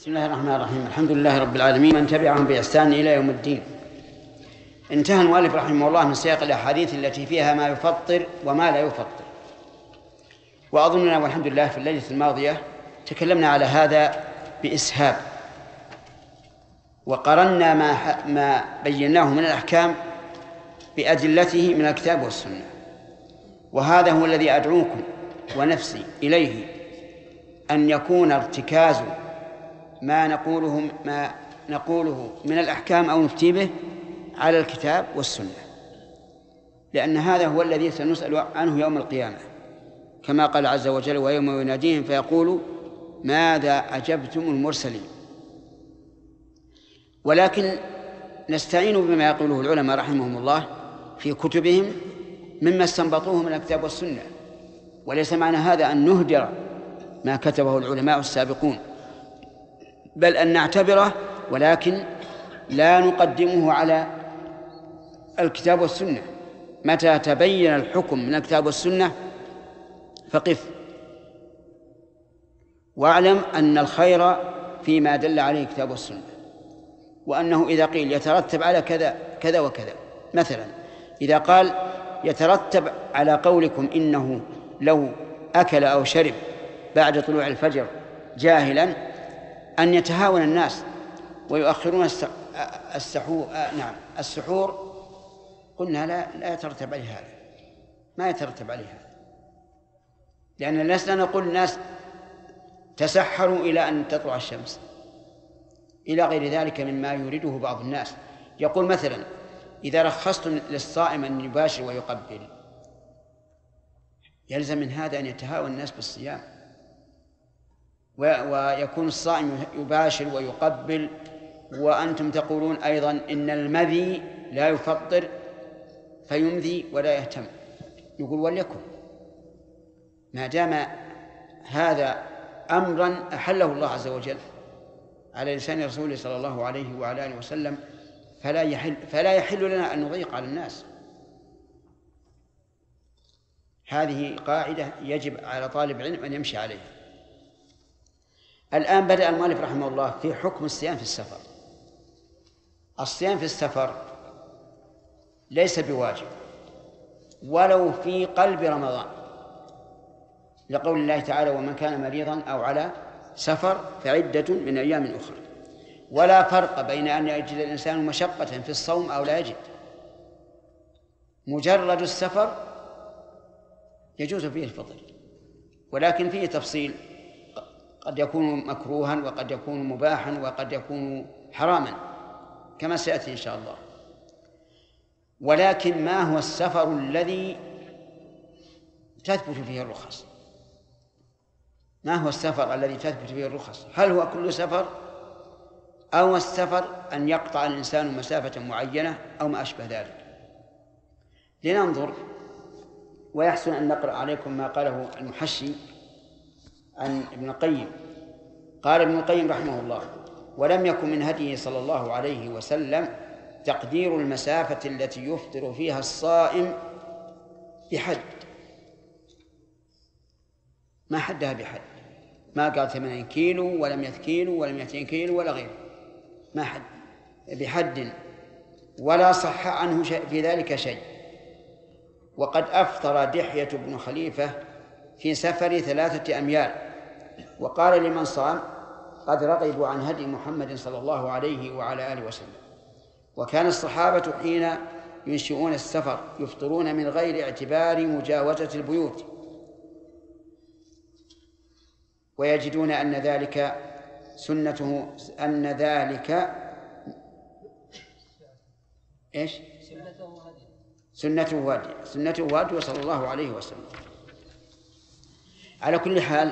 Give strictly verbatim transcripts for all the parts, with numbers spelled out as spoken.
بسم الله الرحمن الرحيم. الحمد لله رب العالمين، من تبعهم بإحسان إلى يوم الدين. انتهى المؤلف رحمه الله من سياق الأحاديث التي فيها ما يفطر وما لا يفطر، وأظننا والحمد لله في الليلة الماضية تكلمنا على هذا بإسهاب، وقرنا ما ما بيناه من الأحكام بأدلته من الكتاب والسنة، وهذا هو الذي أدعوكم ونفسي إليه، أن يكون ارتكاز ما نقوله ما نقوله من الأحكام أو نفتي به على الكتاب والسنة، لأن هذا هو الذي سنسأل عنه يوم القيامة، كما قال عز وجل: ويوم يناديهم فيقول ماذا أجبتم المرسلين. ولكن نستعين بما يقوله العلماء رحمهم الله في كتبهم مما استنبطوه من الكتاب والسنة، وليس معنى هذا أن نهدر ما كتبه العلماء السابقون، بل أن نعتبره ولكن لا نقدمه على الكتاب والسنة. متى تبين الحكم من الكتاب والسنة فقف واعلم أن الخير فيما دل عليه الكتاب والسنة، وأنه إذا قيل يترتب على كذا كذا وكذا، مثلا إذا قال يترتب على قولكم إنه لو أكل أو شرب بعد طلوع الفجر جاهلا أن يتهاون الناس ويؤخرون السحور نعم السحور، قلنا لا لا يترتب عليه هذا، ما يترتب عليه هذا، لأن لسنا نقول الناس تسحروا إلى أن تطلع الشمس إلى غير ذلك مما يريده بعض الناس. يقول مثلا إذا رخصتم للصائم أن يباشر ويقبل، يلزم من هذا أن يتهاون الناس بالصيام، ويكون الصائم يباشر ويقبل وأنتم تقولون أيضا إن المذي لا يفطر فيمذي ولا يهتم. يقول وليكن، ما دام هذا أمرا أحله الله عز وجل على لسان رسوله صلى الله عليه وعلى آله وسلم، فلا يحل, فلا يحل لنا أن نضيق على الناس. هذه قاعدة يجب على طالب علم أن يمشي عليها. الآن بدأ المؤلف رحمه الله في حكم الصيام في السفر. الصيام في السفر ليس بواجب ولو في قلب رمضان، لقول الله تعالى: ومن كان مريضا أو على سفر فعدة من أيام أخرى. ولا فرق بين أن يجد الإنسان مشقة في الصوم أو لا يجد، مجرد السفر يجوز فيه الفطر، ولكن فيه تفصيل، قد يكون مكروها وقد يكون مباحا وقد يكون حراما كما سيأتي إن شاء الله. ولكن ما هو السفر الذي تثبت فيه الرخص؟ ما هو السفر الذي تثبت فيه الرخص؟ هل هو كل سفر، أو السفر أن يقطع الإنسان مسافة معينة أو ما أشبه ذلك؟ لننظر، ويحسن أن نقرأ عليكم ما قاله المحشي عن ابن القيم. قال ابن القيم رحمه الله: ولم يكن من هديه صلى الله عليه وسلم تقدير المسافة التي يفطر فيها الصائم بحد، ما حدها بحد، ما قال ثمانين كيلو ولا مئة كيلو ولا مئتين كيلو ولا غيره، ما حد بحد، ولا صح عنه في ذلك شيء. وقد أفطر دحية بن خليفة في سفر ثلاثة أميال، وقال لمن صام: قد رغبوا عن هدي محمد صلى الله عليه وعلى آله وسلم. وكان الصحابة حين ينشئون السفر يفطرون من غير اعتبار مجاوزة البيوت، ويجدون أن ذلك سنته أن ذلك إيش؟ سنته وادي سنته وادي صلى الله عليه وسلم. على كل حال،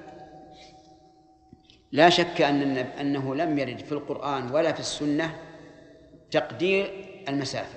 لا شك أن أنه لم يرد في القرآن ولا في السنة تقدير المسافة،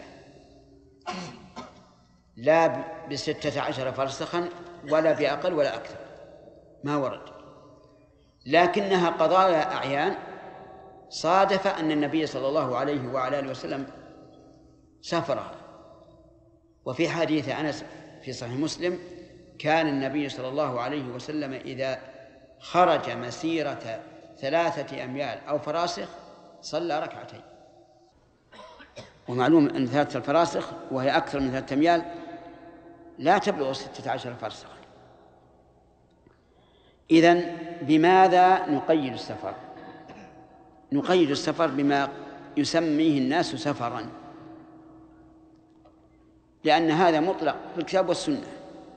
لا بستة عشر فرسخا ولا بأقل ولا أكثر، ما ورد، لكنها قضايا أعيان صادف أن النبي صلى الله عليه وعلى آله وسلم سافرها. وفي حديث أنس في صحيح مسلم: كان النبي صلى الله عليه وسلم إذا خرج مسيرة ثلاثة أميال أو فراسخ صلى ركعتين. ومعلوم أن ثلاثة الفراسخ وهي أكثر من ثلاثة أميال لا تبلغ ستة عشر فرسخ. إذن بماذا نقيد السفر؟ نقيد السفر بما يسميه الناس سفرا، لأن هذا مطلق في الكتاب والسنة.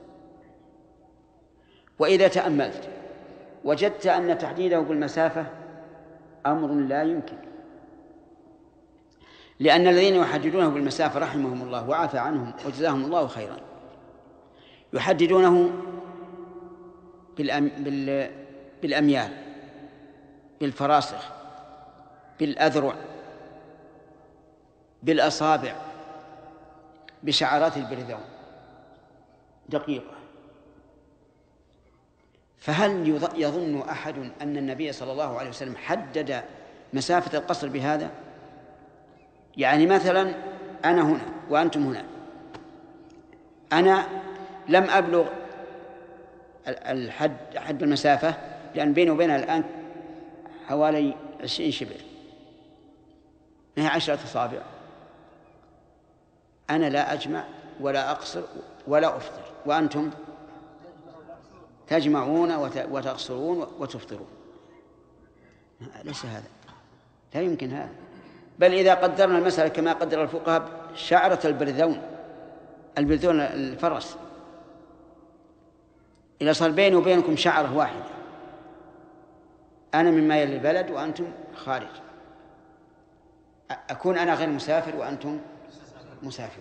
وإذا تأملت وجدت أن تحديده بالمسافة أمر لا يمكن، لأن الذين يحددونه بالمسافة رحمهم الله وعافى عنهم وجزاهم الله خيرا يحددونه بالأم... بال... بالأميال، بالفراسخ، بالأذرع، بالأصابع، بشعرات البرذون دقيقة. فهل يظن أحد أن النبي صلى الله عليه وسلم حدد مسافة القصر بهذا؟ يعني مثلا أنا هنا وأنتم هنا، أنا لم أبلغ الحد حد المسافة، لأن بيني وبينها الآن حوالي عشرين شبر، هي عشرة أصابع. أنا لا أجمع ولا أقصر ولا أفطر، وأنتم تجمعون وتقصرون وتفطرون. ليس هذا، لا يمكن هذا. بل إذا قدرنا المسألة كما قدر الفقهاء شعرة البرذون، البرذون الفرس، إذا صار بيني وبينكم شعرة واحدة، أنا مما يلي البلد وأنتم خارج، أكون أنا غير مسافر وأنتم مسافرون.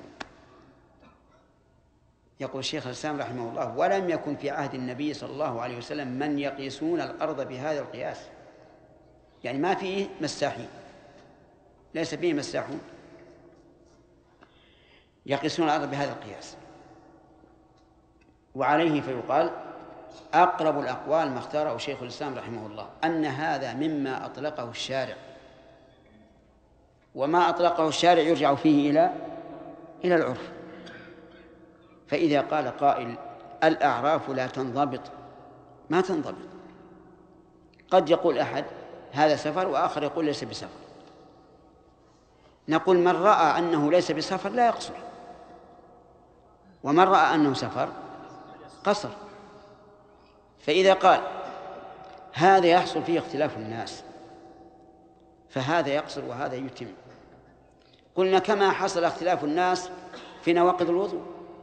يقول الشيخ الإسلام رحمه الله: ولم يكن في عهد النبي صلى الله عليه وسلم من يقيسون الأرض بهذا القياس، يعني ما فيه مساحين، ليس فيه مساحون يقيسون الأرض بهذا القياس. وعليه فيقال أقرب الأقوال ما اختاره شيخ الإسلام رحمه الله أن هذا مما أطلقه الشارع، وما أطلقه الشارع يرجع فيه إلى إلى العرف. فإذا قال قائل الأعراف لا تنضبط، ما تنضبط. قد يقول أحد هذا سفر وآخر يقول ليس بسفر. نقول من رأى أنه ليس بسفر لا يقصر، ومن رأى أنه سفر قصر. فإذا قال هذا يحصل فيه اختلاف الناس فهذا يقصر وهذا يتم، قلنا كما حصل اختلاف الناس في نواقض الوضوء،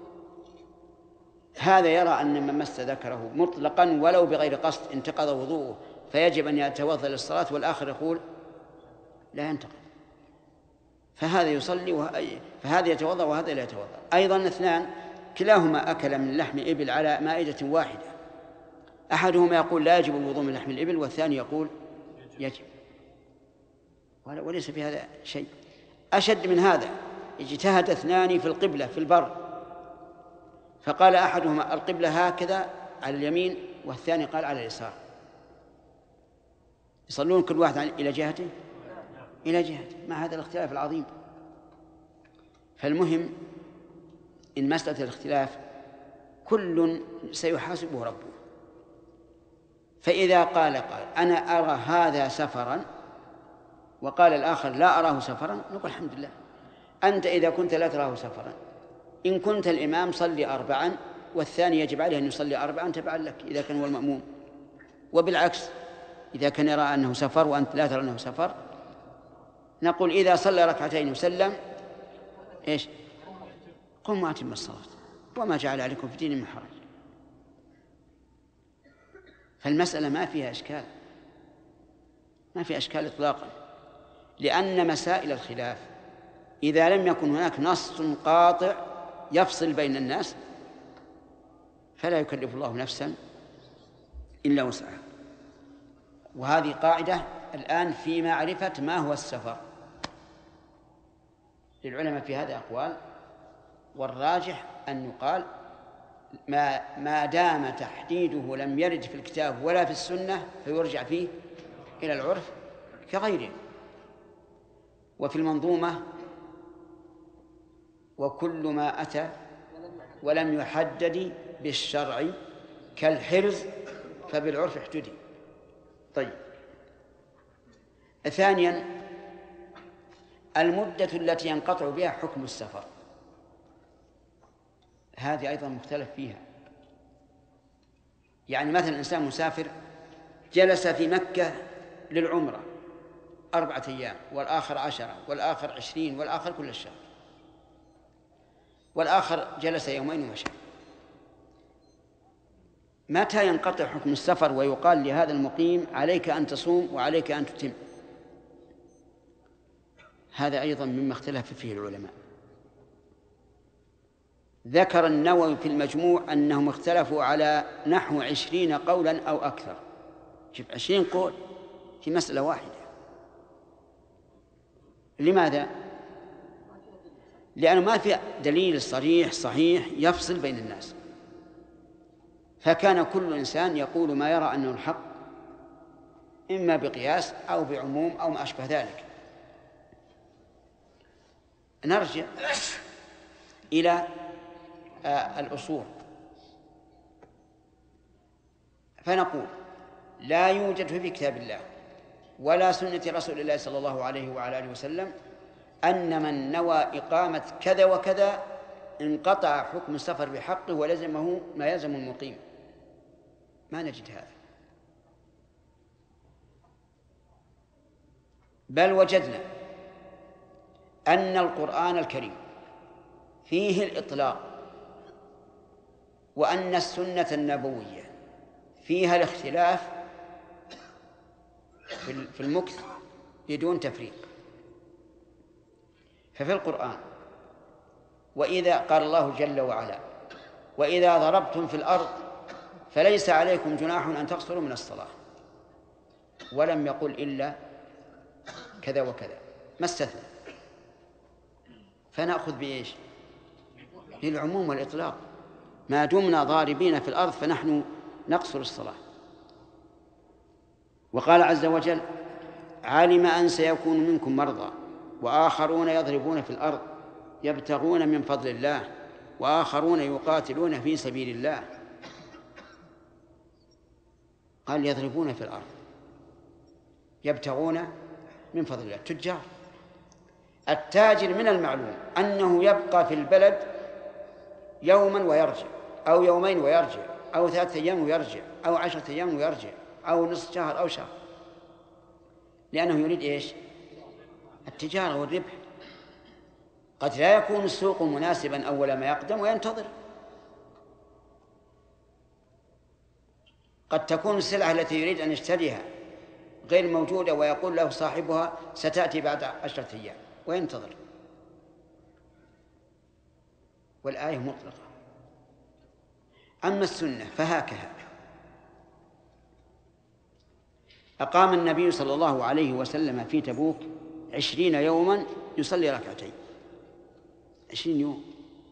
هذا يرى أن من مس ذكره مطلقا ولو بغير قصد انتقض وضوءه فيجب أن يتوضأ للصلاة، والآخر يقول لا ينتقض، فهذا يصلي وه... فهذا يتوضأ وهذا لا يتوضأ. أيضا اثنان كلاهما أكل من لحم إبل على مائدة واحدة، أحدهما يقول لا يجب الوضوء من لحم الإبل، والثاني يقول يجب، وليس في هذا شيء. أشد من هذا، اجتهد اثنان في القبلة في البر، فقال أحدهما القبلة هكذا على اليمين والثاني قال على اليسار، يصلون كل واحد إلى جهته إلى جهته مع هذا الاختلاف العظيم. فالمهم إن مسألة الاختلاف كل سيحاسبه ربه. فإذا قال قال أنا أرى هذا سفرا وقال الآخر لا أراه سفرا، نقول الحمد لله. أنت إذا كنت لا تراه سفرا، إن كنت الإمام صلي أربعا والثاني يجب عليه أن يصلي أربعا تبعا لك إذا كان هو المأموم، وبالعكس إذا كان يرى أنه سفر وأنت لا ترى أنه سفر، نقول إذا صلى ركعتين وسلم إيش؟ قم وأتم الصلاة وما جعل عليكم في الدين من حرج. فالمسألة ما فيها إشكال، ما فيها إشكال إطلاقا، لأن مسائل الخلاف إذا لم يكن هناك نص قاطع يفصل بين الناس فلا يكلف الله نفسا إلا وسعها. وهذه قاعدة الآن في معرفة ما هو السفر. للعلماء في هذا أقوال، والراجح أن يقال ما ما دام تحديده لم يرد في الكتاب ولا في السنة فيرجع فيه إلى العرف كغيره. وفي المنظومة وكل ما أتى ولم يحدد بالشرع كالحرز فبالعرف احتدي. طيب ثانيا المدة التي ينقطع بها حكم السفر، هذه أيضا مختلف فيها. يعني مثلا إنسان مسافر جلس في مكة للعمرة أربعة أيام، والآخر عشرة، والآخر عشرين، والآخر كل الشهر، والآخر جلس يومين ومشى. متى ينقطع حكم السفر ويقال لهذا المقيم عليك أن تصوم وعليك أن تتم؟ هذا أيضا مما اختلف فيه العلماء. ذكر النووي في المجموع أنهم اختلفوا على نحو عشرين قولا أو أكثر. شوف، عشرين قول في مسألة واحدة. لماذا؟ لأنه ما في دليل صريح صحيح يفصل بين الناس، فكان كل إنسان يقول ما يرى أنه الحق، إما بقياس أو بعموم أو ما أشبه ذلك. نرجع إلى الأصول فنقول لا يوجد في كتاب الله ولا سنة رسول الله صلى الله عليه وعلى آله وسلم أن من نوى إقامة كذا وكذا انقطع حكم السفر بحقه ولزمه ما يلزم المقيم. ما نجد هذا، بل وجدنا أن القرآن الكريم فيه الإطلاق، وأن السنة النبوية فيها الاختلاف في المكث بدون تفريق. ففي القرآن وإذا قال الله جل وعلا وإذا ضربتم في الأرض فليس عليكم جناح أن تقصروا من الصلاة، ولم يقل إلا كذا وكذا، ما استثنى. فنأخذ بإيش؟ للعموم والإطلاق، ما دمنا ضاربين في الأرض فنحن نقصر الصلاة. وقال عز وجل علم أن سيكون منكم مرضى وآخرون يضربون في الأرض يبتغون من فضل الله وآخرون يقاتلون في سبيل الله. قال يضربون في الأرض يبتغون من فضل الله. تجار. التاجر من المعلوم أنه يبقى في البلد يوما ويرجع، أو يومين ويرجع، أو ثلاثة أيام ويرجع، أو عشرة أيام ويرجع، أو نصف شهر أو شهر، لأنه يريد إيش؟ التجارة والربح. قد لا يكون السوق مناسبا أول ما يقدم وينتظر، قد تكون السلعة التي يريد أن يشتريها غير موجودة ويقول له صاحبها ستأتي بعد عشرة أيام وينتظر. والآية مطلقة. أما السنة فهكذا أقام النبي صلى الله عليه وسلم في تبوك عشرين يوما يصلي ركعتين، عشرين يوم.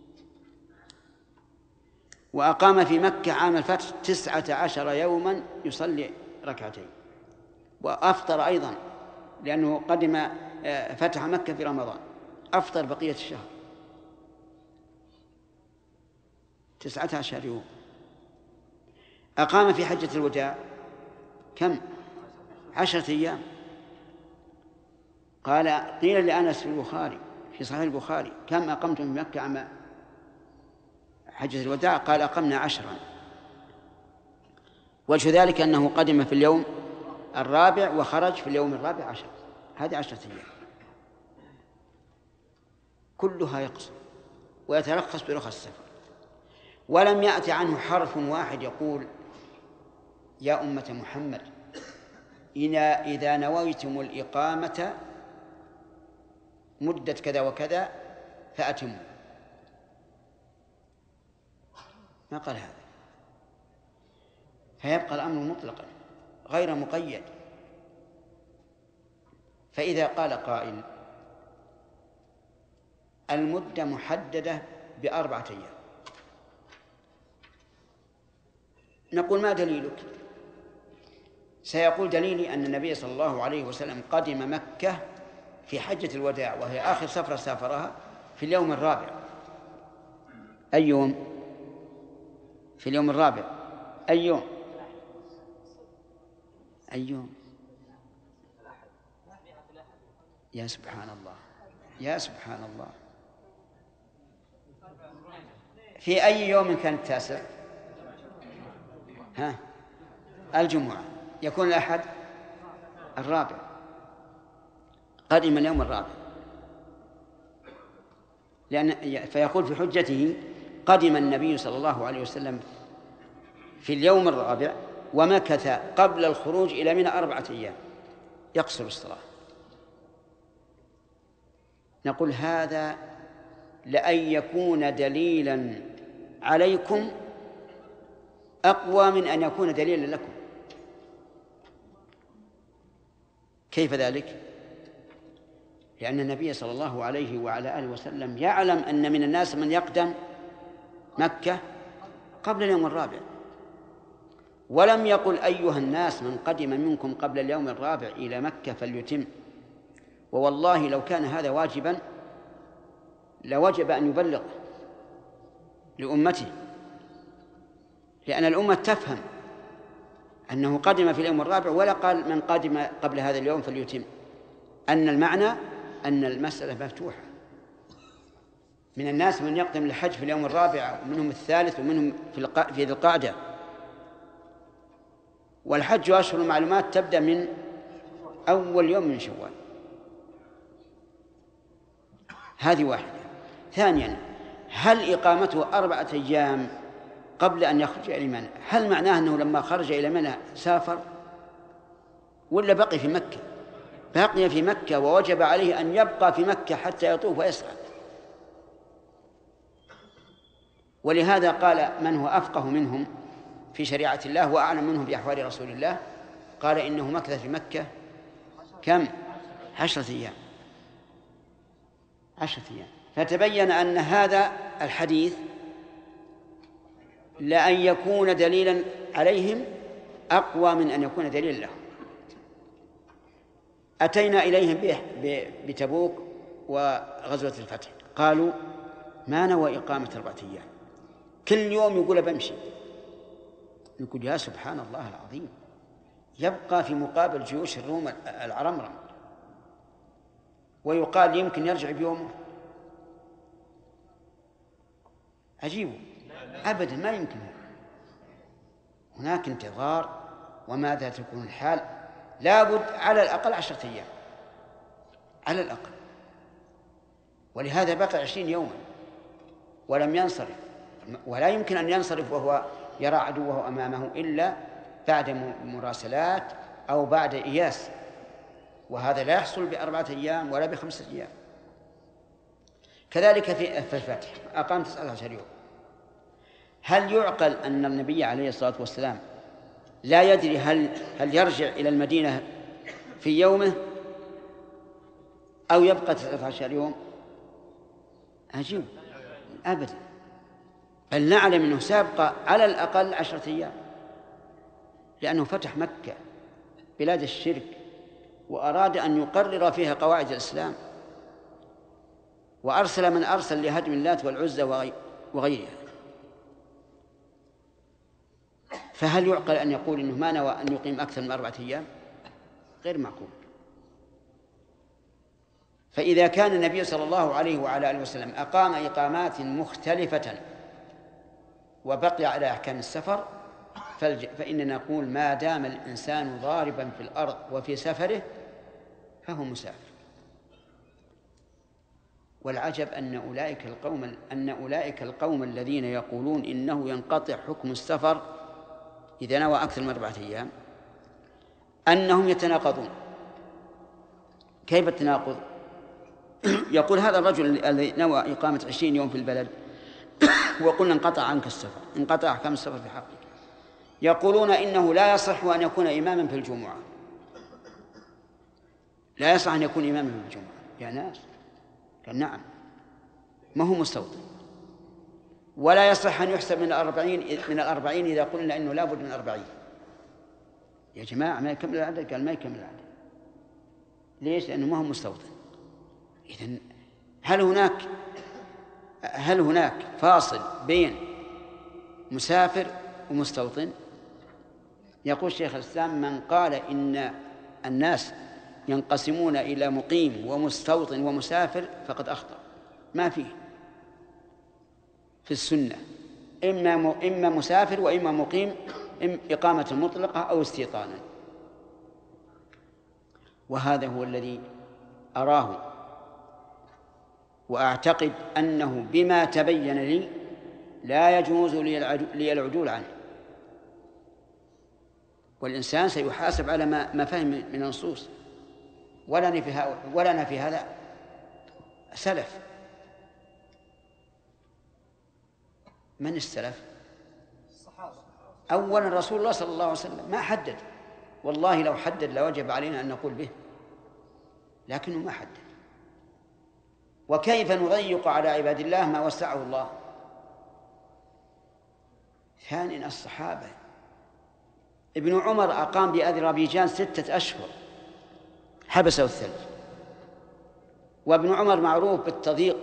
وأقام في مكة عام الفتح تسعة عشر يوما يصلي ركعتين، وأفطر أيضا لأنه قدم فتح مكة في رمضان، أفطر بقية الشهر تسعة عشر يوم. أقام في حجة الوداع كم؟ عشرة أيام. قال قيل لأنس في البخاري في صحيح البخاري كم أقمتم في مكة عام حجة الوداع؟ قال أقمنا عشرا. وجه ذلك أنه قدم في اليوم الرابع وخرج في اليوم الرابع عشر، هذه عشرة أيام كلها يقصر ويترخص برخص السفر. ولم يأتي عنه حرف واحد يقول يا أمة محمد إذا نويتم الإقامة مدة كذا وكذا فأتموا، ما قال هذا. فيبقى الأمر مطلقا غير مقيد. فإذا قال قائل المدة محددة بأربعة أيام، نقول ما دليلك؟ سيقول دليلي أن النبي صلى الله عليه وسلم قدم مكة في حجة الوداع وهي آخر سفرة سافرها في اليوم الرابع. أي يوم؟ في اليوم الرابع. أي يوم؟ أي يوم؟ يا سبحان الله، يا سبحان الله. في أي يوم كان التاسع؟ ها، الجمعة. يكون الأحد الرابع، قدم اليوم الرابع، لأن فيقول في حجته: قدم النبي صلى الله عليه وسلم في اليوم الرابع ومكث قبل الخروج إلى منى أربعة أيام يقصر الصلاة. نقول هذا لأن يكون دليلا عليكم أقوى من أن يكون دليلا لكم. كيف ذلك؟ لأن النبي صلى الله عليه وعلى آله وسلم يعلم أن من الناس من يقدم مكة قبل اليوم الرابع، ولم يقل: أيها الناس من قدم منكم قبل اليوم الرابع إلى مكة فليتم. ووالله لو كان هذا واجبا لوجب أن يبلغ لأمته، لأن الأمة تفهم أنه قدم في اليوم الرابع، ولا قال من قدم قبل هذا اليوم فليتم، أن المعنى أن المسألة مفتوحة. من الناس من يقدم الحج في اليوم الرابع، ومنهم الثالث، ومنهم في ذي القعدة. والحج أشهر المعلومات تبدأ من أول يوم من شوال. هذه واحدة. ثانيا، هل إقامته أربعة أيام قبل أن يخرج إلى منى هل معناه أنه لما خرج إلى منى سافر، ولا بقي في مكة؟ بقي في مكة، ووجب عليه أن يبقى في مكة حتى يطوف ويسعى. ولهذا قال من هو أفقه منهم في شريعة الله وأعلم منهم بأحوال رسول الله، قال إنه مكث في مكة كم؟ عشرة أيام. عشرة أيام. فتبين أن هذا الحديث لأن يكون دليلا عليهم أقوى من أن يكون دليلا لهم. أتينا إليهم بتبوك وغزوة الفتح، قالوا: ما نوى إقامة أربعة أيام، كل يوم يقول بمشي. يقول: يا سبحان الله العظيم، يبقى في مقابل جيوش الروم العرمرم، ويقال يمكن يرجع بيومه. عجيب، أبدا ما يمكن. هناك انتظار، وماذا تكون الحال؟ لابد على الأقل عشرة أيام على الأقل. ولهذا بقى عشرين يوما ولم ينصرف، ولا يمكن أن ينصرف وهو يرى عدوه أمامه إلا بعد مراسلات أو بعد إياس، وهذا لا يحصل بأربعة أيام ولا بخمسة أيام. كذلك في الفتح أقام تسعة عشر يوم. هل يعقل أن النبي عليه الصلاة والسلام لا يدري هل هل يرجع إلى المدينة في يومه أو يبقى تسعة عشر يوم؟ عجيب، أبدا. بل نعلم أنه سابق على الأقل عشرة أيام، لأنه فتح مكة بلاد الشرك وأراد أن يقرر فيها قواعد الإسلام، وأرسل من أرسل لهدم اللات والعزى وغيرها. فهل يعقل أن يقول إنه ما نوى أن يقيم أكثر من أربعة أيام؟ غير معقول. فإذا كان النبي صلى الله عليه وعلى آله وسلم أقام إقامات مختلفة وبقي على أحكام السفر، فإننا نقول ما دام الإنسان ضاربا في الأرض وفي سفره فهو مسافر. والعجب أن أولئك القوم أن أولئك القوم الذين يقولون إنه ينقطع حكم السفر إذا نوى أكثر من أربعة أيام أنهم يتناقضون. كيف التناقض؟ يقول هذا الرجل الذي نوى إقامة عشرين يوم في البلد وقلنا انقطع عنك السفر، انقطع أحكام السفر في حقك، يقولون إنه لا يصح أن يكون إماما في الجمعة. لا يصح أن يكون إماما في الجمعة يا ناس. قال نعم، ما هو مستوطن. ولا يصح أن يحسب من الأربعين من الأربعين إذا قلنا إنه لابد من أربعين. يا جماعة ما يكمل العدد. قال ما يكمل العدد. ليش؟ لأنه ما هو مستوطن. إذن هل هناك هل هناك فاصل بين مسافر ومستوطن؟ يقول شيخ الإسلام: من قال إن الناس ينقسمون إلى مقيم ومستوطن ومسافر فقد أخطأ. ما فيه في السنة إما إما مسافر وإما مقيم، إما إقامة مطلقة أو استيطانا. وهذا هو الذي أراه، وأعتقد أنه بما تبين لي لا يجوز لي العدول عنه، والإنسان سيحاسب على ما فهم من النصوص. ولنا في ولنا في هذا سلف. من السلف؟ أولا رسول الله صلى الله عليه وسلم ما حدد، والله لو حدد لوجب علينا أن نقول به، لكنه ما حدد. وكيف نضيق على عباد الله ما وسعه الله؟ ثانيا الصحابة، ابن عمر أقام بأذربيجان ستة أشهر حبسه الثلج، وابن عمر معروف بالتضييق،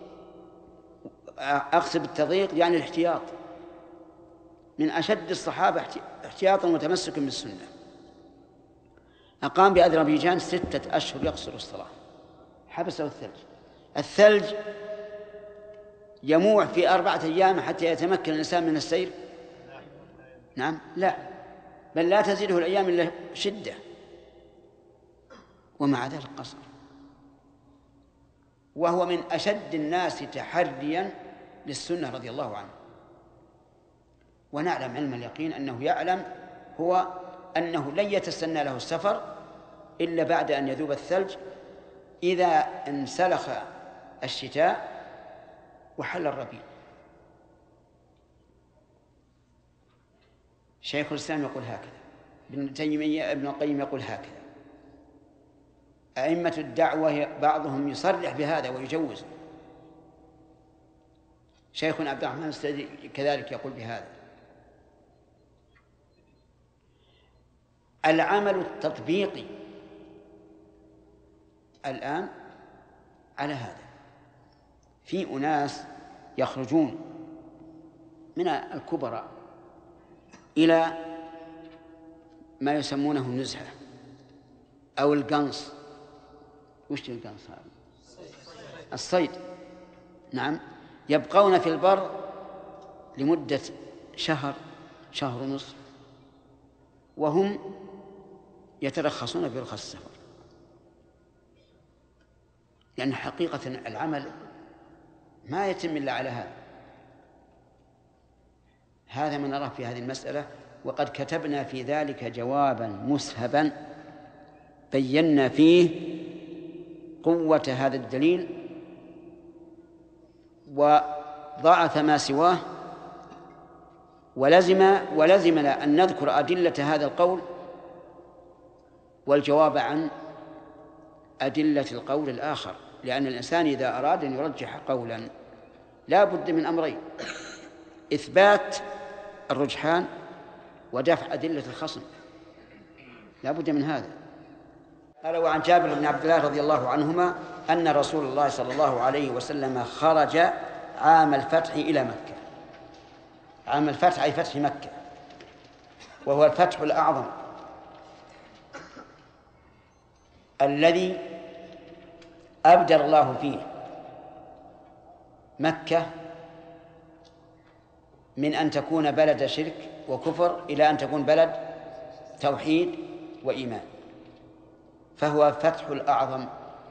أقصد بالتضييق يعني الاحتياط، من أشد الصحابة احتياطا وتمسكا بالسنة. أقام بأذربيجان ستة أشهر يقصر الصلاة، حبسه الثلج. الثلج يموع في أربعة أيام حتى يتمكن الإنسان من السير؟ نعم، لا، بل لا تزيده الأيام إلا شدة، ومع ذلك قصر. وهو من أشد الناس تحريا للسنة رضي الله عنه. ونعلم علم اليقين أنه يعلم هو أنه لن يتسنى له السفر إلا بعد أن يذوب الثلج، إذا انسلخ الشتاء وحل الربيع. شيخ الإسلام يقول هكذا، ابن تيمية ابن القيم يقول هكذا، أئمة الدعوة بعضهم يصرح بهذا ويجوز. شيخنا عبد الرحمن السعدي كذلك يقول بهذا. العمل التطبيقي الآن على هذا. في أناس يخرجون من الكبراء إلى ما يسمونه النزهة أو القنص. وش القنص هذا؟ الصيد. نعم، يبقون في البر لمدة شهر، شهر ونصف، وهم يترخصون برخص السفر، لأن حقيقة العمل ما يتم إلا على هذا. هذا ما نراه في هذه المسألة، وقد كتبنا في ذلك جوابا مسهبا بينا فيه قوة هذا الدليل وضعف ما سواه، ولزم ولزمنا أن نذكر أدلة هذا القول والجواب عن أدلة القول الآخر، لأن الإنسان إذا أراد أن يرجح قولا لا بد من أمرين: إثبات الرجحان ودفع أدلة الخصم، لا بد من هذا. قال: وعن جابر بن عبد الله رضي الله عنهما أن رسول الله صلى الله عليه وسلم خرج عام الفتح إلى مكة. عام الفتح أي فتح مكة، وهو الفتح الأعظم الذي أبدل الله فيه مكة من أن تكون بلد شرك وكفر إلى أن تكون بلد توحيد وإيمان، فهو فتح الأعظم.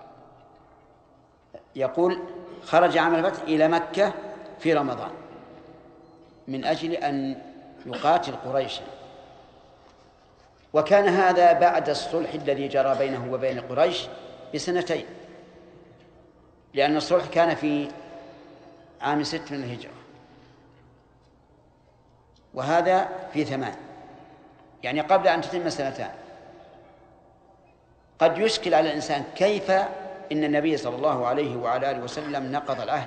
يقول: خرج عام الفتح إلى مكة في رمضان من أجل أن يقاتل قريشا، وكان هذا بعد الصلح الذي جرى بينه وبين قريش بسنتين، لأن الصلح كان في عام ست من الهجرة، وهذا في ثمان، يعني قبل أن تتم سنتان. قد يشكل على الإنسان كيف إن النبي صلى الله عليه وعلى آله وسلم نقض العهد،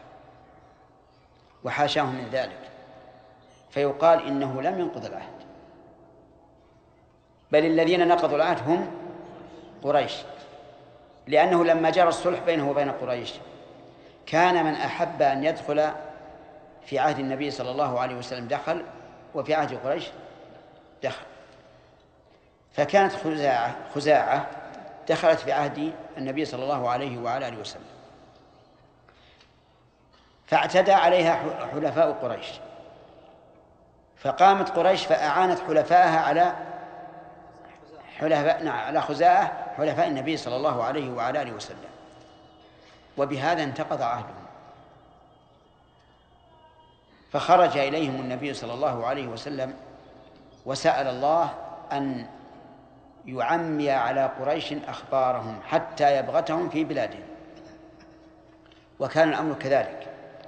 وحاشاه من ذلك، فيقال إنه لم ينقض العهد، بل الذين نقضوا العهد هم قريش، لأنه لما جرى الصلح بينه وبين قريش كان من أحب أن يدخل في عهد النبي صلى الله عليه وسلم دخل، وفي عهد قريش دخل. فكانت خزاعة, خزاعة دخلت في عهد النبي صلى الله عليه وعلى آله وسلم، فاعتدى عليها حلفاء قريش، فقامت قريش فأعانت حلفائها على حلفاء على خزاعة حلفاء النبي صلى الله عليه وعلى آله وسلم، وبهذا انتقض عهدهم. فخرج إليهم النبي صلى الله عليه وسلم وسأل الله أن يعمي على قريش أخبارهم حتى يبغتهم في بلادهم، وكان الأمر كذلك.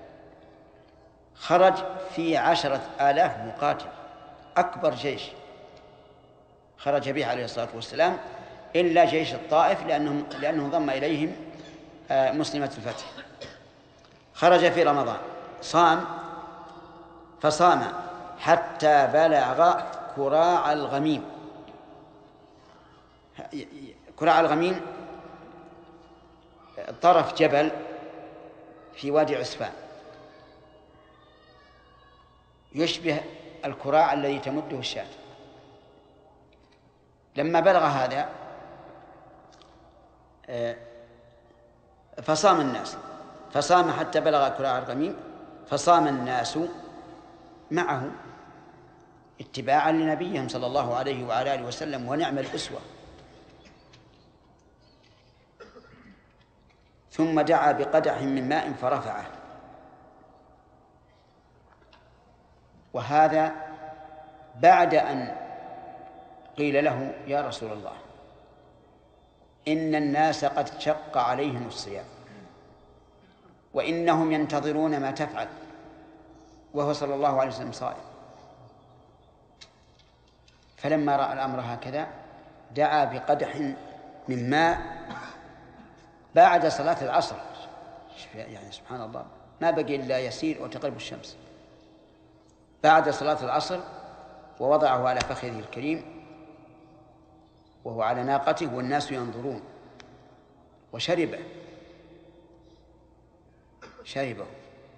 خرج في عشرة آلاف مقاتل، أكبر جيش خرج به عليه الصلاة والسلام، إلا جيش الطائف لأنهم لأنه انضم إليهم مسلمة الفتح. خرج في رمضان، صام فصام حتى بلغ كراع الغميم. كراع الغميم طرف جبل في وادي عسفان، يشبه الكراع الذي تمده الشاة. لما بلغ هذا فصام الناس، فصام حتى بلغ كراع الغميم، فصام الناس معه اتباعا لنبيهم صلى الله عليه وعلى آله وسلم، ونعم الأسوة. ثم دعا بقدح من ماء فرفعه، وهذا بعد أن قيل له يا رسول الله إن الناس قد شق عليهم الصيام وإنهم ينتظرون ما تفعل، وهو صلى الله عليه وسلم صائم. فلما رأى الأمر هكذا دعا بقدح من ماء بعد صلاة العصر، يعني سبحان الله ما بقي إلا يسير وتقرب الشمس، بعد صلاة العصر، ووضعه على فخذه الكريم وهو على ناقته والناس ينظرون، وشربه شربه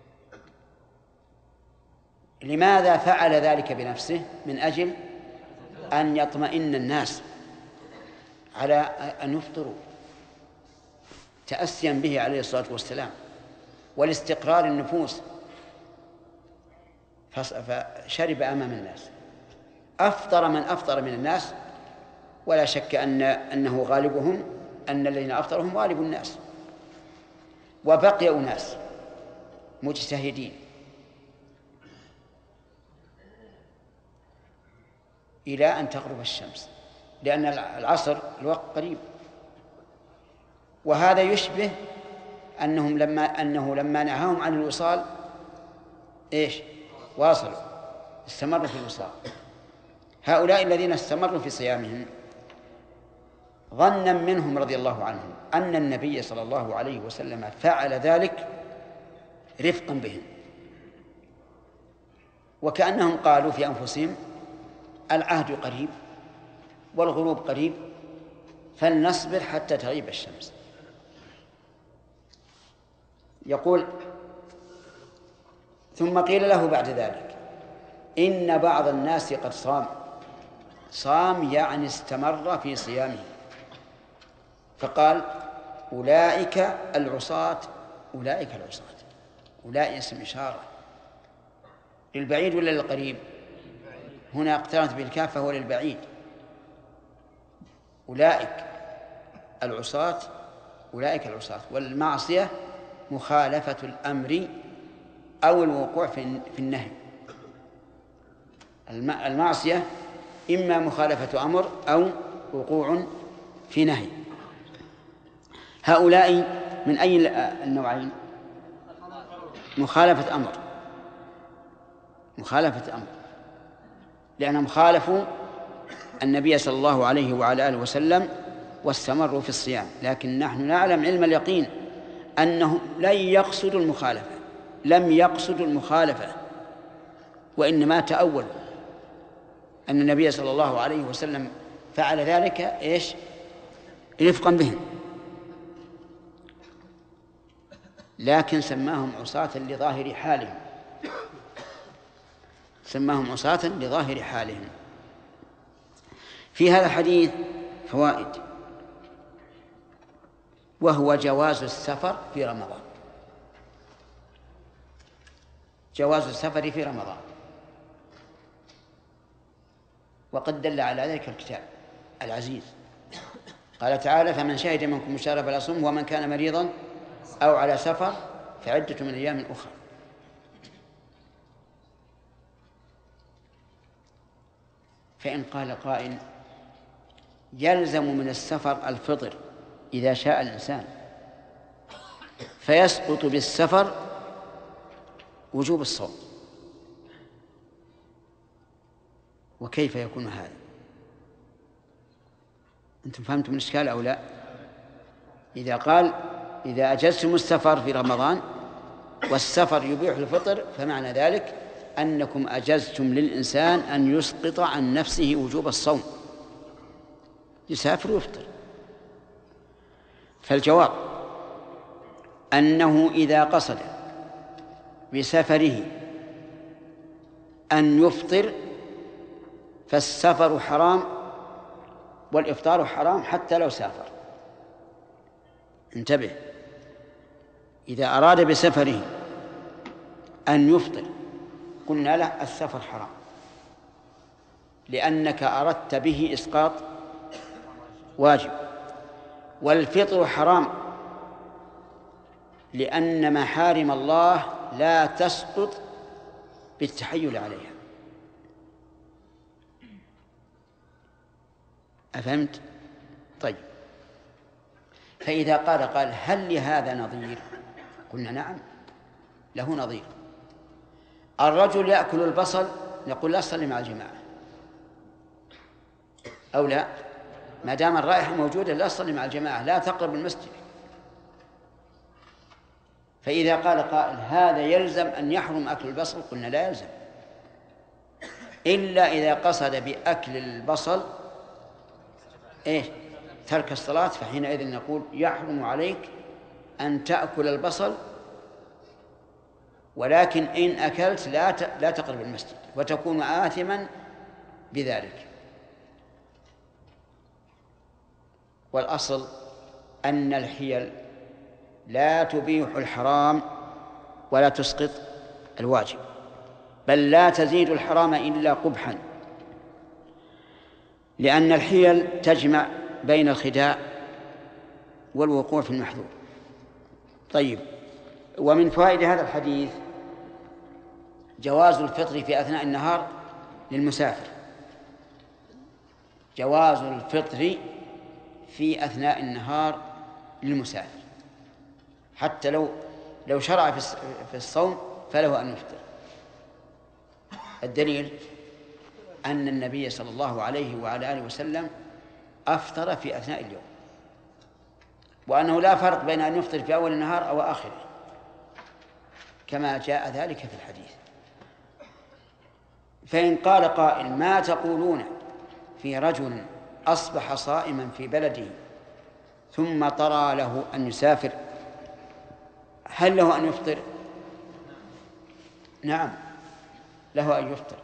لماذا فعل ذلك بنفسه؟ من أجل أن يطمئن الناس على أن يفطروا تأسيا به عليه الصلاة والسلام والاستقرار النفوس، فشرب أمام الناس. أفطر من أفطر من الناس، ولا شك أن أنه غالبهم، أن الذين أفطروا هم غالب الناس. وبقي أناس مجتهدين إلى أن تغرب الشمس، لأن العصر الوقت قريب. وهذا يشبه أنهم لما أنه لما نهاهم عن الوصال إيش؟ واصلوا، استمروا في الوصال. هؤلاء الذين استمروا في صيامهم ظنا منهم رضي الله عنهم أن النبي صلى الله عليه وسلم فعل ذلك رفقا بهم، وكأنهم قالوا في أنفسهم العهد قريب والغروب قريب، فلنصبر حتى تغيب الشمس. يقول ثم قيل له بعد ذلك إن بعض الناس قد صام. صام يعني استمر في صيامه، فقال أولئك العصاة. أولئك العصاة، أولئك اسم إشارة للبعيد ولا للقريب؟ هنا اقترنت بالكاف فهو للبعيد. أولئك العصاة، أولئك العصاة. والمعصية مخالفة الأمر أو الوقوع في النهي. المعصية إما مخالفة أمر أو وقوع في نهي. هؤلاء من أي النوعين؟ مخالفة أمر، مخالفة أمر، لأنهم خالفوا النبي صلى الله عليه وعلى آله وسلم واستمروا في الصيام. لكن نحن نعلم علم اليقين أنهم لن يقصدوا المخالفة، لم يقصدوا المخالفة، وإنما تأولوا أن النبي صلى الله عليه وسلم فعل ذلك إيش؟ رفقا بهم. لكن سماهم عصاة لظاهر حالهم، سماهم عصاة لظاهر حالهم. في هذا الحديث فوائد. وهو جواز السفر في رمضان. جواز السفر في رمضان، وقد دل على ذلك الكتاب العزيز. قال تعالى: فمن شهد منكم الشهر فليصمه ومن كان مريضا أو على سفر فعدة من أيام أخرى. فإن قال قائل: يلزم من السفر الفطر إذا شاء الإنسان، فيسقط بالسفر وجوب الصوم، وكيف يكون هذا؟ أنتم فهمتم الإشكال أو لا؟ إذا قال: إذا أجزتم السفر في رمضان والسفر يبيح الفطر، فمعنى ذلك أنكم أجزتم للإنسان أن يسقط عن نفسه وجوب الصوم، يسافر ويفطر. فالجواب أنه إذا قصد بسفره أن يفطر فالسفر حرام والإفطار حرام حتى لو سافر. انتبه، إذا أراد بسفره أن يفطر قلنا له السفر حرام، لأنك أردت به إسقاط واجب. والفطر حرام لأن محارم الله لا تسقط بالتحيل عليها. أفهمت؟ طيب، فإذا قال قال هل لهذا نظير؟ قلنا نعم، له نظير. الرجل يأكل البصل، نقول لا تصلي مع الجماعة، أو لا، ما دام الرائحة موجودة لا تصلي مع الجماعة، لا تقرب المسجد. فإذا قال قائل هذا يلزم أن يحرم أكل البصل، قلنا لا يلزم، إلا إذا قصد بأكل البصل إيه؟ ترك الصلاة، فحينئذ نقول يحرم عليك أن تأكل البصل، ولكن إن أكلت لا لا تقرب المسجد وتكون آثما بذلك. والأصل أن الحيل لا تبيح الحرام ولا تسقط الواجب، بل لا تزيد الحرام إلا قبحا، لأن الحيل تجمع بين الخداع والوقوع في المحذور. طيب، ومن فوائد هذا الحديث جواز الفطر في أثناء النهار للمسافر، جواز الفطر في أثناء النهار للمسافر، حتى لو لو شرع في الصوم فله أن يفطر. الدليل أن النبي صلى الله عليه وعلى آله وسلم أفطر في أثناء اليوم، وأنه لا فرق بين أن يفطر في أول النهار أو آخره كما جاء ذلك في الحديث. فإن قال قائل ما تقولون في رجل أصبح صائما في بلده ثم طرى له أن يسافر، هل له أن يفطر؟ نعم، له أن يفطر،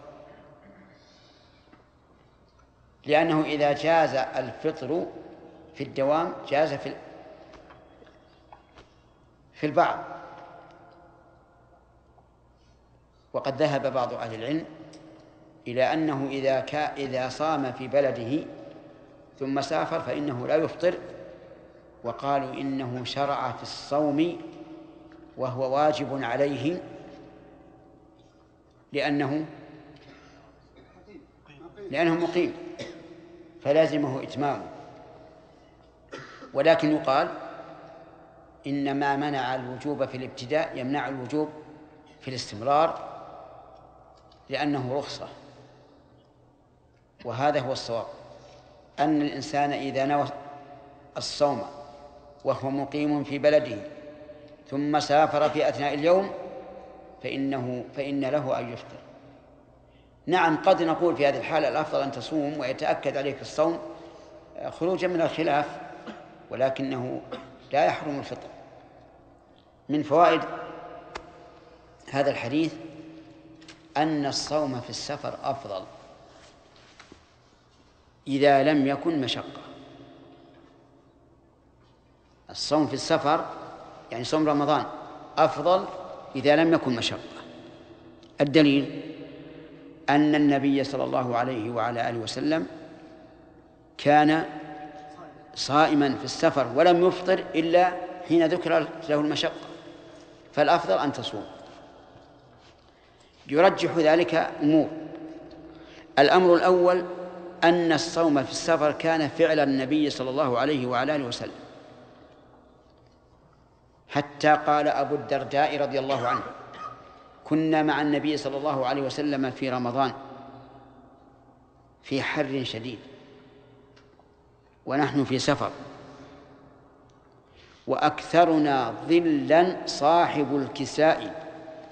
لأنه إذا جاز الفطر في الدوام جاز في في البعض. وقد ذهب بعض أهل العلم إلى أنه إذا كا إذا صام في بلده ثم سافر فإنه لا يفطر، وقالوا إنه شرع في الصوم وهو واجب عليه لأنه لأنه مقيم فلازمه إتمامه. ولكن يقال إن ما منع الوجوب في الابتداء يمنع الوجوب في الاستمرار لأنه رخصة. وهذا هو الصواب، أن الإنسان إذا نوى الصوم وهو مقيم في بلده ثم سافر في أثناء اليوم فإنه فإن له أن يفطر. نعم، قد نقول في هذه الحالة الأفضل أن تصوم ويتأكد عليك الصوم خروجا من الخلاف، ولكنه لا يحرم الفطر. من فوائد هذا الحديث أن الصوم في السفر أفضل إذا لم يكن مشقة. الصوم في السفر يعني صوم رمضان أفضل إذا لم يكن مشقة. الدليل أن النبي صلى الله عليه وعلى آله وسلم كان صائما في السفر ولم يفطر إلا حين ذكر له المشقة، فالأفضل أن تصوم. يرجح ذلك أمور. الأمر الأول أن الصوم في السفر كان فعل النبي صلى الله عليه وعلى آله وسلم، حتى قال أبو الدرداء رضي الله عنه: كنا مع النبي صلى الله عليه وسلم في رمضان في حر شديد ونحن في سفر، وأكثرنا ظلا صاحب الكساء،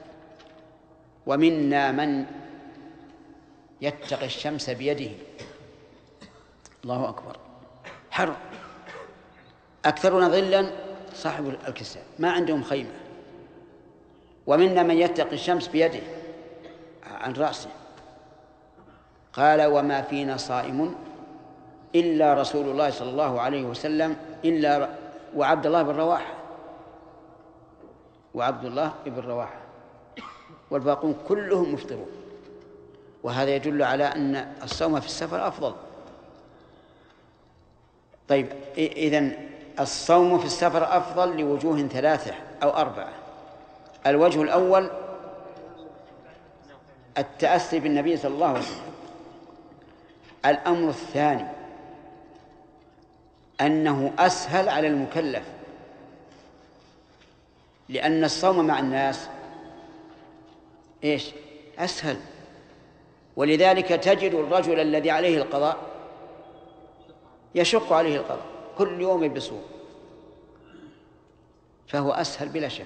ومنا من يتقي الشمس بيده. الله أكبر، حر. أكثرنا ظلا صاحب الكساء، ما عندهم خيمة، ومنا من يتقي الشمس بيده عن رأسه. قال: وما فينا صائم إلا رسول الله صلى الله عليه وسلم إلا وعبد الله بن رواحة وعبد الله بن رواحة والباقون كلهم مفطرون. وهذا يدل على أن الصوم في السفر أفضل. طيب، إذن الصوم في السفر أفضل لوجوه ثلاثة أو أربعة. الوجه الأول التأسي بالنبي صلى الله عليه وسلم. الأمر الثاني أنه أسهل على المكلف، لأن الصوم مع الناس إيش؟ أسهل. ولذلك تجد الرجل الذي عليه القضاء يشق عليه القضاء، كل يوم بصوم، فهو أسهل بلا شك.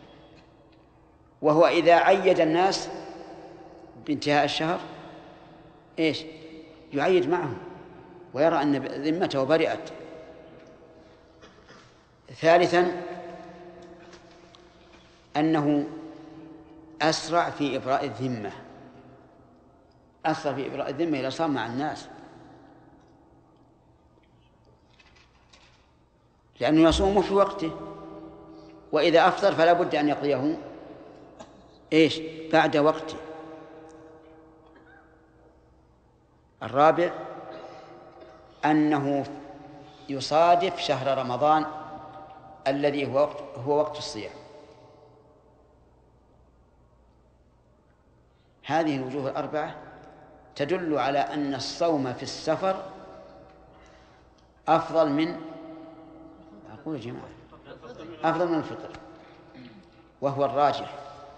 وهو إذا عيد الناس بانتهاء الشهر إيش؟ يعيد معهم ويرى أن ذمته برئت. ثالثا أنه أسرع في إبراء الذمة، أسرع في إبراء الذمة إذا صام مع الناس، لأنه يصوم في وقته، وإذا أفطر فلا بد أن يقضيه إيش؟ بعد وقته. الرابع أنه يصادف شهر رمضان الذي هو وقت, هو وقت الصيام. هذه الوجوه الأربعة تدل على أن الصوم في السفر أفضل من أقول يا جماعة أفضل من الفطر، وهو الراجح.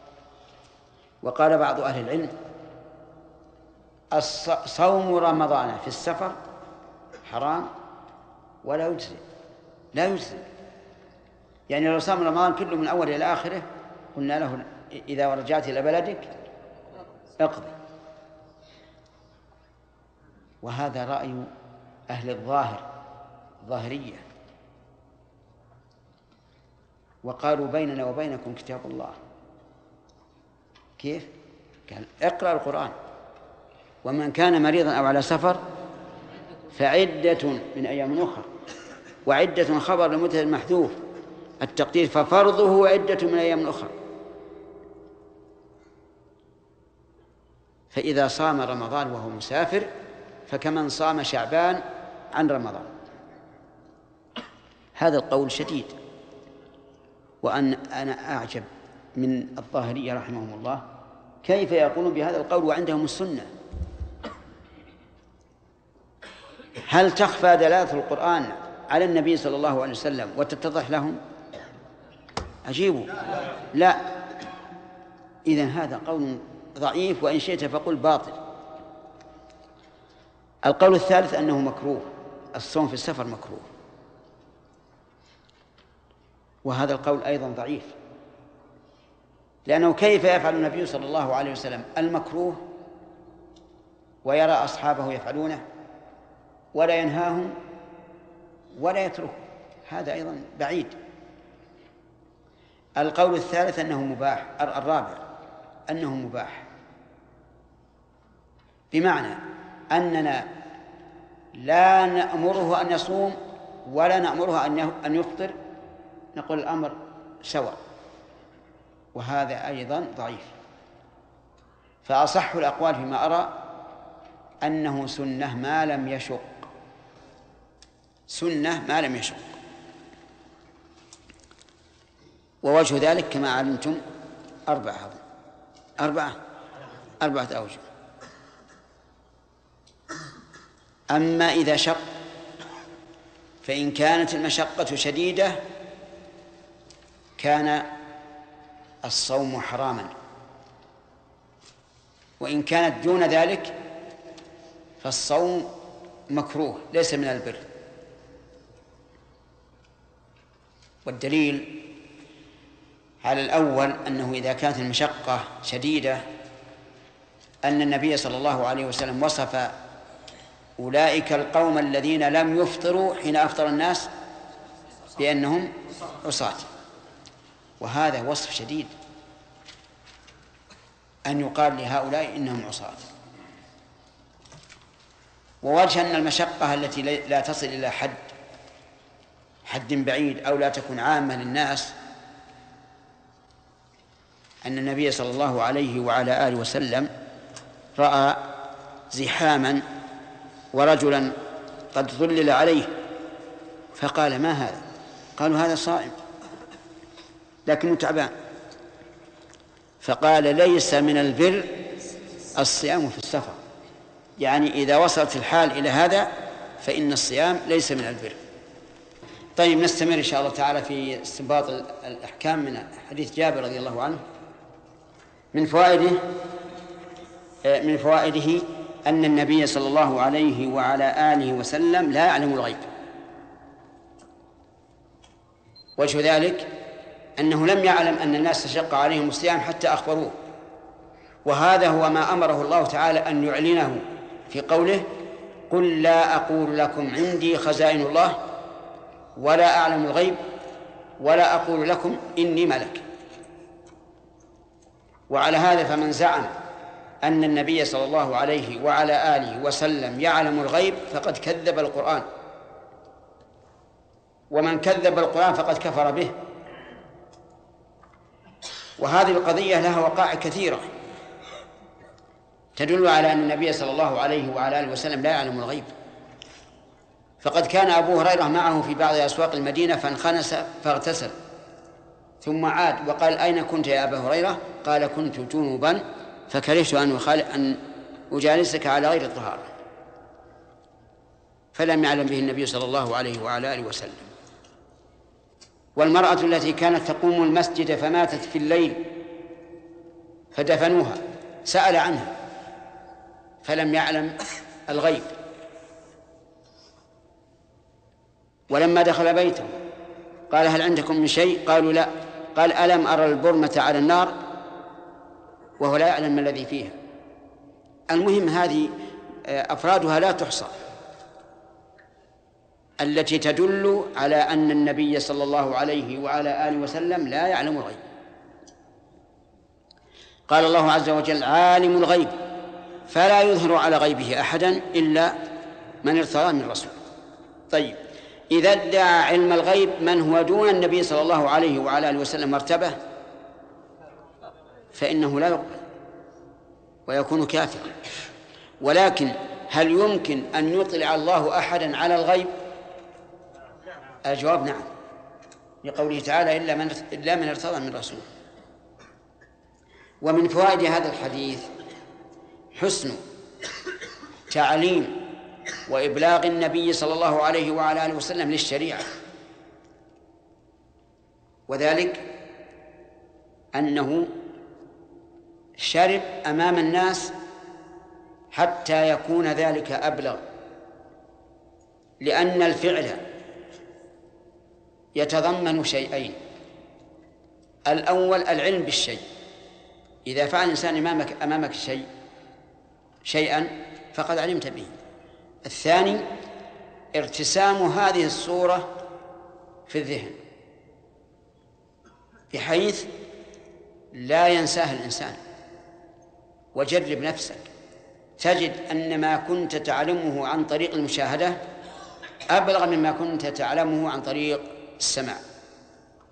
وقال بعض أهل العلم: صوم رمضان في السفر حرام ولا يجزي، لا يجزي. يعني لو صام رمضان كله من أول إلى آخره قلنا له: إذا رجعت إلى بلدك اقضي. وهذا رأي أهل الظاهر، الظاهرية، وقالوا: بيننا وبينكم كتاب الله. كيف؟ قال: اقرأ القرآن، ومن كان مريضا أو على سفر فعدة من أيام أخرى. وعدة خبر لمبتدأ محذوف، التقدير ففرضه عدة من أيام أخرى. فإذا صام رمضان وهو مسافر فكمن صام شعبان عن رمضان. هذا القول شديد. وأن أنا أعجب من الظاهرية رحمهم الله كيف يقولون بهذا القول وعندهم السنة. هل تخفى دلالة القرآن على النبي صلى الله عليه وسلم وتتضح لهم؟ أجيبوا لا. إذن هذا قول ضعيف، وإن شئت فقل باطل. القول الثالث أنه مكروه، الصوم في السفر مكروه، وهذا القول أيضا ضعيف، لأنه كيف يفعل النبي صلى الله عليه وسلم المكروه ويرى أصحابه يفعلونه ولا ينهاهم ولا يتركه؟ هذا أيضا بعيد. القول الثالث أنه مباح، الرابع أنه مباح، بمعنى أننا لا نأمره أن يصوم ولا نأمره أن يفطر نقول الأمر سواء، وهذا أيضا ضعيف. فأصح الأقوال فيما أرى أنه سنة ما لم يشق، سنة ما لم يشق. ووجه ذلك كما علمتم أربعة أربعة أربعة أوجه. أما إذا شق فإن كانت المشقة شديدة كان الصوم حراما، وإن كانت دون ذلك فالصوم مكروه ليس من البر. والدليل على الأول أنه إذا كانت المشقة شديدة أن النبي صلى الله عليه وسلم وصف أولئك القوم الذين لم يفطروا حين أفطر الناس بأنهم عصاة، وهذا وصف شديد أن يقال لهؤلاء إنهم عصاة. ووجه أن المشقة التي لا تصل إلى حد حد بعيد أو لا تكون عامة للناس أن النبي صلى الله عليه وعلى آله وسلم رأى زحاما ورجلا قد ظلل عليه فقال: ما هذا؟ قالوا: هذا صائم لكنه تعبان. فقال: ليس من البر الصيام في السفر، يعني إذا وصلت الحال إلى هذا فإن الصيام ليس من البر. طيب، نستمر إن شاء الله تعالى في استنباط الأحكام من حديث جابر رضي الله عنه. من فوائده من فوائده أن النبي صلى الله عليه وعلى آله وسلم لا يعلم الغيب. وجه ذلك أنه لم يعلم أن الناس تشق عليهم الصيام حتى أخبروه، وهذا هو ما أمره الله تعالى أن يعلنه في قوله: قل لا أقول لكم عندي خزائن الله ولا أعلم الغيب ولا أقول لكم إني ملك. وعلى هذا فمن زعم أن النبي صلى الله عليه وعلى آله وسلم يعلم الغيب فقد كذب القرآن، ومن كذب القرآن فقد كفر به. وهذه القضية لها وقائع كثيرة تدل على أن النبي صلى الله عليه وعلى آله وسلم لا يعلم الغيب. فقد كان أبو هريرة معه في بعض أسواق المدينة فانخنس فاغتسل ثم عاد وقال: أين كنت يا أبا هريرة؟ قال: كنت جنوبا فكرهت أن أن أجالسك على غير الطهارة. فلم يعلم به النبي صلى الله عليه وعلى آله وسلم. والمرأة التي كانت تقوم المسجد فماتت في الليل فدفنوها سأل عنها فلم يعلم الغيب. ولما دخل بيته قال: هل عندكم من شيء؟ قالوا: لا. قال: ألم أرى البرمة على النار؟ وهو لا يعلم ما الذي فيها. المهم هذه أفرادها لا تحصى التي تدل على أن النبي صلى الله عليه وعلى آله وسلم لا يعلم الغيب. قال الله عز وجل: عالم الغيب فلا يظهر على غيبه أحدا إلا من ارتضى من رسول. طيب، إذا ادعى علم الغيب من هو دون النبي صلى الله عليه وعلى آله وسلم مرتبة فإنه لا يقبل ويكون كافرا. ولكن هل يمكن أن يطلع الله أحدا على الغيب؟ الجواب نعم، لقوله تعالى: إلا من إلا من ارتضى من رسول. ومن فوائد هذا الحديث حسن تعليم وإبلاغ النبي صلى الله عليه وعلى آله وسلم للشريعة، وذلك أنه شرب أمام الناس حتى يكون ذلك أبلغ، لأن الفعل يتضمن شيئين: الأول العلم بالشيء، إذا فعل الإنسان أمامك أمامك شيء شيئا فقد علمت به. الثاني ارتسام هذه الصورة في الذهن بحيث لا ينساها الإنسان. وجرب نفسك تجد أن ما كنت تعلمه عن طريق المشاهدة أبلغ مما كنت تعلمه عن طريق السماع.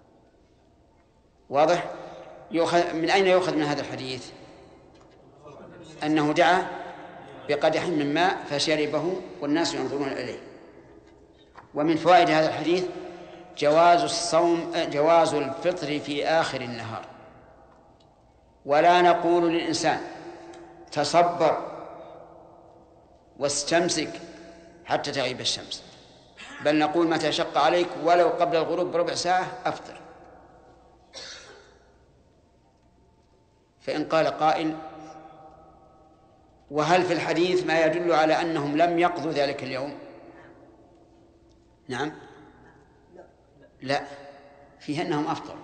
واضح؟ يؤخذ من أين يؤخذ من هذا الحديث؟ أنه دعا بقدح من ماء فشربه والناس ينظرون إليه. ومن فوائد هذا الحديث جواز الصوم جواز الفطر في آخر النهار، ولا نقول للإنسان تصبر واستمسك حتى تغيب الشمس، بل نقول متى شق عليك ولو قبل الغروب بربع ساعة أفطر. فإن قال قائل: وهل في الحديث ما يدل على أنهم لم يقضوا ذلك اليوم؟ نعم، لا، فيه أنهم أفطروا.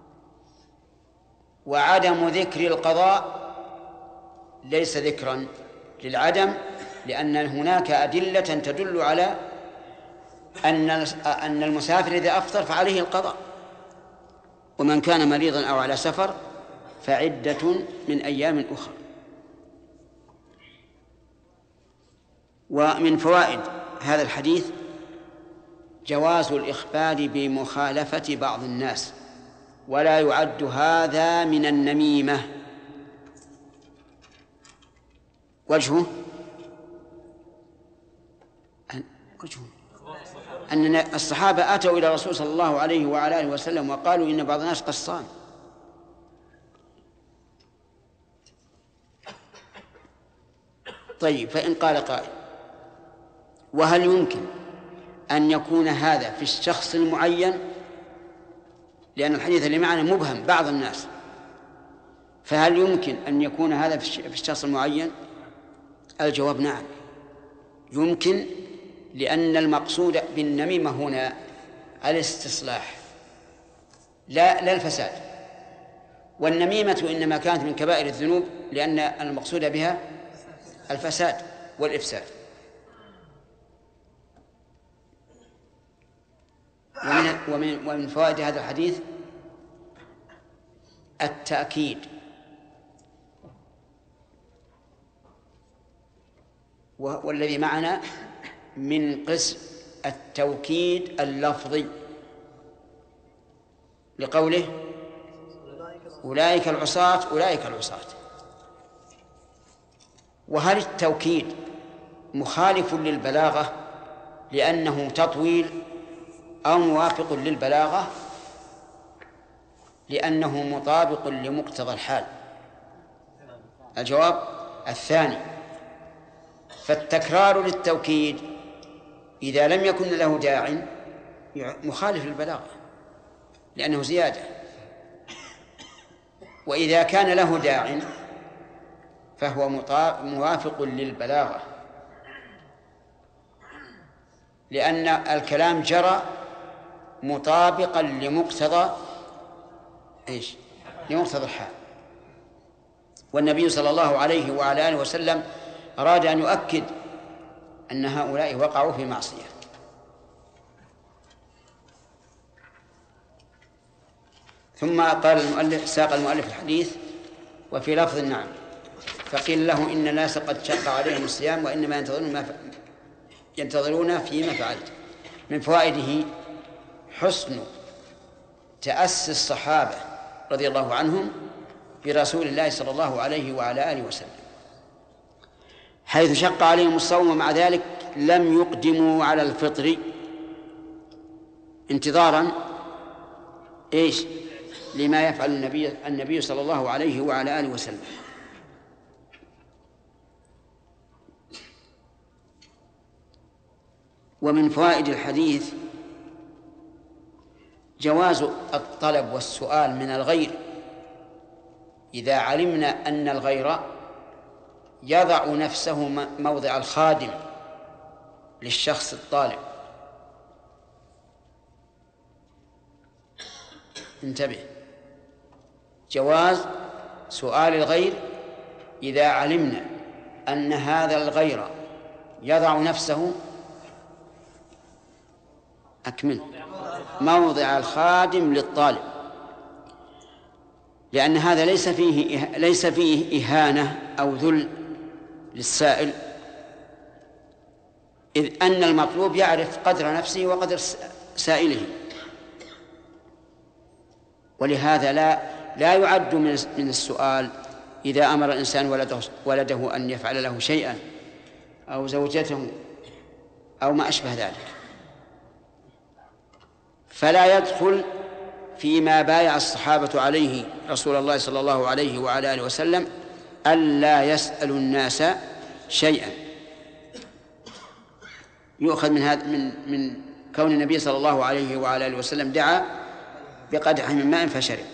وعدم ذكر القضاء ليس ذكرا للعدم، لأن هناك أدلة تدل على أن أن المسافر إذا أفطر فعليه القضاء، ومن كان مريضا أو على سفر فعدة من أيام أخرى. ومن فوائد هذا الحديث جواز الإخبار بمخالفة بعض الناس، ولا يعد هذا من النميمة. وجهه وجهه أن الصحابة أتوا إلى الرسول صلى الله عليه وعلى آله وسلم وقالوا إن بعض الناس قصان. طيب، فإن قال قائل: وهل يمكن أن يكون هذا في الشخص المعين؟ لأن الحديث اللي معنا مبهم بعض الناس، فهل يمكن أن يكون هذا في الشخص المعين؟ الجواب نعم، يمكن، لأن المقصود بالنميمة هنا الاستصلاح لا لا الفساد. والنميمة إنما كانت من كبائر الذنوب لأن المقصود بها الفساد والإفساد. ومن, ومن, ومن فوائد هذا الحديث التأكيد، والذي معنا من قسم التوكيد اللفظي، لقوله: أولئك العصاة أولئك العصاة. وهل التوكيد مخالف للبلاغة لأنه تطويل، أو موافق للبلاغة لأنه مطابق لمقتضى الحال؟ الجواب الثاني. فالتكرار للتوكيد إذا لم يكن له داع مخالف للبلاغة لأنه زيادة، وإذا كان له داع فهو موافق للبلاغة لأن الكلام جرى مطابقا لمقتضى إيش؟ لمقتضى الحال. والنبي صلى الله عليه وعلى آله وسلم أراد أن يؤكد أن هؤلاء وقعوا في معصية. ثم قال المؤلف ساق المؤلف الحديث وفي لفظ نعم، فقيل له إن الناس قد شق عليهم الصيام وإنما ينتظرون ما ف... ينتظرون فيما فعلت. من فوائده حسن تأسي الصحابة رضي الله عنهم برسول الله صلى الله عليه وعلى آله وسلم، حيث شق عليهم الصوم ومع ذلك لم يقدموا على الفطر انتظارا إيش لما يفعل النبي النبي صلى الله عليه وعلى آله وسلم. ومن فوائد الحديث جواز الطلب والسؤال من الغير إذا علمنا أن الغير يضع نفسه موضع الخادم للشخص الطالب. انتبه، جواز سؤال الغير إذا علمنا أن هذا الغير يضع نفسه أكمل موضع الخادم للطالب، لأن هذا ليس فيه ليس فيه إهانة أو ذل للسائل، إذ أن المطلوب يعرف قدر نفسه وقدر سائله. ولهذا لا لا يعد من السؤال إذا أمر الإنسان ولده, ولده أن يفعل له شيئا أو زوجته أو ما أشبه ذلك، فلا يدخل فيما بايع الصحابة عليه رسول الله صلى الله عليه وعلى آله وسلم ألا يسألوا الناس شيئا. يؤخذ من هذا من من كون النبي صلى الله عليه وعلى آله وسلم دعا بقدح من ماء فشرب.